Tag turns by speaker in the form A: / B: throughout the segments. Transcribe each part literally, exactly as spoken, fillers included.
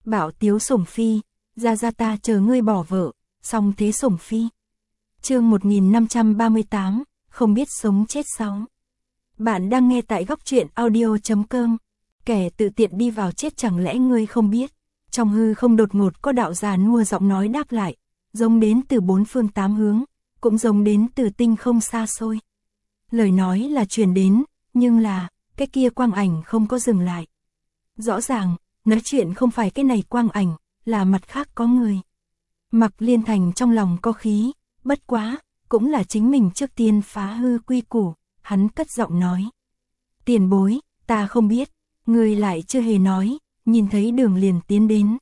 A: Bảo Tiếu Sủng Phi, ra ra ta chờ ngươi bỏ vợ, xong thế Sủng Phi. Chương một nghìn năm trăm ba mươi tám, không biết sống chết sao. Bạn đang nghe tại góc truyện audio chấm com. Kẻ tự tiện đi vào chết chẳng lẽ ngươi không biết. Trong hư không đột ngột có đạo già nua giọng nói đáp lại, giống đến từ bốn phương tám hướng, cũng giống đến từ tinh không xa xôi. Lời nói là truyền đến, nhưng là, cái kia quang ảnh không có dừng lại. Rõ ràng, nói chuyện không phải cái này quang ảnh, là mặt khác có người. Mặc Liên Thành trong lòng có khí, bất quá, cũng là chính mình trước tiên phá hư quy củ, hắn cất giọng nói. Tiền bối, ta không biết, người lại chưa hề nói, nhìn thấy đường liền tiến đến.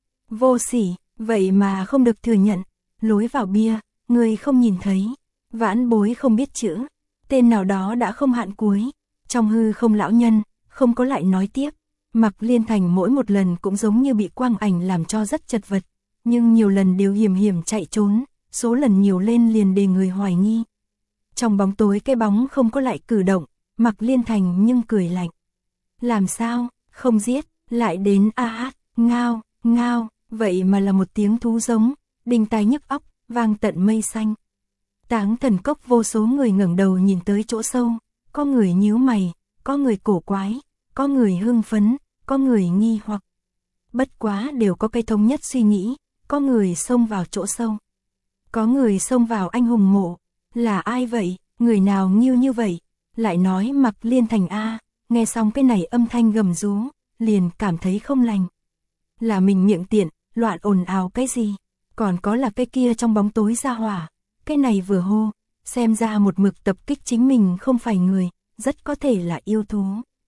A: Vô sỉ, vậy mà không được thừa nhận, lối vào bia, người không nhìn thấy, vãn bối không biết chữ, tên nào đó đã không hạn cuối, trong hư không lão nhân, không có lại nói tiếp. Mặc Liên Thành mỗi một lần cũng giống như bị quang ảnh làm cho rất chật vật, nhưng nhiều lần đều hiểm hiểm chạy trốn, số lần nhiều lên liền để người hoài nghi. Trong bóng tối cái bóng không có lại cử động, Mặc Liên Thành nhưng cười lạnh. Làm sao, không giết, lại đến a hát, ngao, ngao, vậy mà là một tiếng thú giống, đinh tai nhức óc, vang tận mây xanh. Táng Thần Cốc vô số người ngẩng đầu nhìn tới chỗ sâu, có người nhíu mày, có người cổ quái, có người hưng phấn, có người nghi hoặc. Bất quá đều có cái thống nhất suy nghĩ, có người xông vào chỗ sâu. Có người xông vào anh hùng mộ, là ai vậy, người nào nghiêu như vậy, lại nói Mặc Liên Thành a, nghe xong cái này âm thanh gầm rú, liền cảm thấy không lành. Là mình miệng tiện, loạn ồn ào cái gì, còn có là cái kia trong bóng tối ra hỏa, cái này vừa hô, xem ra một mực tập kích chính mình không phải người, rất có thể là yêu thú.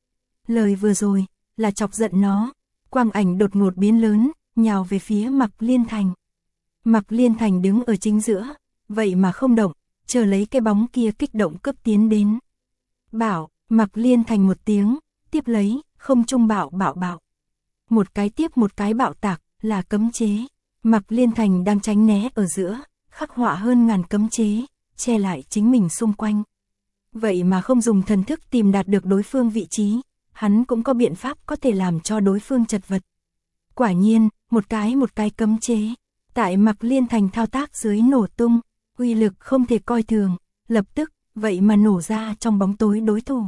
A: Lời vừa rồi, là chọc giận nó, quang ảnh đột ngột biến lớn, nhào về phía Mặc Liên Thành. Mặc Liên Thành đứng ở chính giữa, vậy mà không động, chờ lấy cái bóng kia kích động cấp tiến đến. Bảo, Mặc Liên Thành một tiếng, tiếp lấy, không trung bạo bạo bạo. Một cái tiếp một cái bạo tạc, là cấm chế. Mặc Liên Thành đang tránh né ở giữa, khắc họa hơn ngàn cấm chế, che lại chính mình xung quanh. Vậy mà không dùng thần thức tìm đạt được đối phương vị trí, hắn cũng có biện pháp có thể làm cho đối phương chật vật. Quả nhiên, một cái một cái cấm chế, tại Mặc Liên Thành thao tác dưới nổ tung, uy lực không thể coi thường, lập tức, vậy mà nổ ra trong bóng tối đối thủ.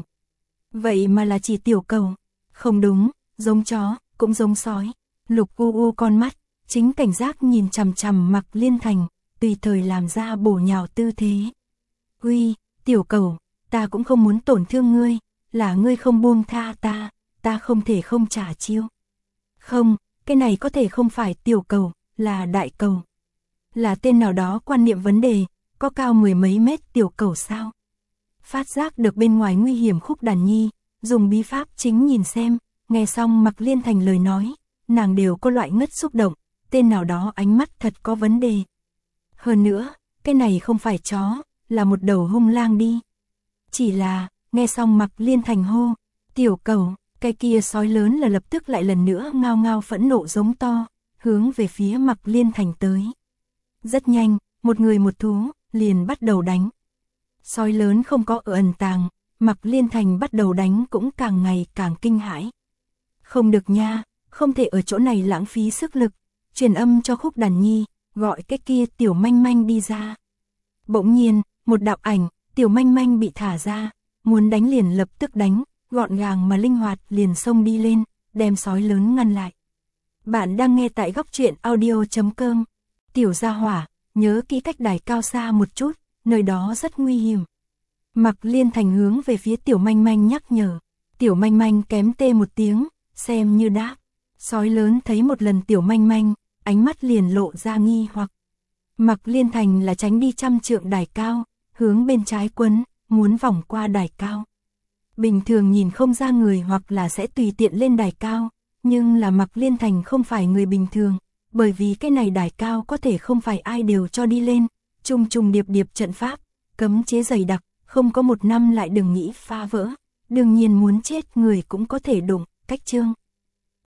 A: Vậy mà là chỉ tiểu cầu, không đúng, giống chó, cũng giống sói, lục u u con mắt, chính cảnh giác nhìn chằm chằm Mặc Liên Thành, tùy thời làm ra bổ nhào tư thế. Uy, tiểu cầu, ta cũng không muốn tổn thương ngươi, là ngươi không buông tha ta, ta không thể không trả chiêu. Không, cái này có thể không phải tiểu cầu, là đại cầu. Là tên nào đó quan niệm vấn đề, có cao mười mấy mét tiểu cầu sao? Phát giác được bên ngoài nguy hiểm Khúc Đàn Nhi, dùng bí pháp chính nhìn xem, nghe xong Mặc Liên Thành lời nói, nàng đều có loại ngất xúc động, tên nào đó ánh mắt thật có vấn đề. Hơn nữa, cái này không phải chó, là một đầu hung lang đi. Chỉ là, nghe xong Mặc Liên Thành hô, tiểu cầu, cái kia sói lớn là lập tức lại lần nữa ngao ngao phẫn nộ giống to, hướng về phía Mặc Liên Thành tới. Rất nhanh, một người một thú, liền bắt đầu đánh. Sói lớn không có ở ẩn tàng, Mặc Liên Thành bắt đầu đánh cũng càng ngày càng kinh hãi. Không được nha, không thể ở chỗ này lãng phí sức lực, truyền âm cho Khúc Đàn Nhi, gọi cái kia tiểu manh manh đi ra. Bỗng nhiên, một đạo ảnh, tiểu manh manh bị thả ra, muốn đánh liền lập tức đánh, gọn gàng mà linh hoạt liền xông đi lên, đem sói lớn ngăn lại. Bạn đang nghe tại góc truyện audio chấm com. Tiểu gia hỏa, nhớ kỹ cách đài cao xa một chút, nơi đó rất nguy hiểm. Mặc Liên Thành hướng về phía tiểu manh manh nhắc nhở, tiểu manh manh kém tê một tiếng, xem như đáp. Sói lớn thấy một lần tiểu manh manh, ánh mắt liền lộ ra nghi hoặc. Mặc Liên Thành là tránh đi trăm trượng đài cao, hướng bên trái quấn, muốn vòng qua đài cao. Bình thường nhìn không ra người hoặc là sẽ tùy tiện lên đài cao, nhưng là Mặc Liên Thành không phải người bình thường, bởi vì cái này đài cao có thể không phải ai đều cho đi lên, trùng trùng điệp điệp trận pháp, cấm chế dày đặc, không có một năm lại đừng nghĩ phá vỡ, đương nhiên muốn chết người cũng có thể đụng, cách chương.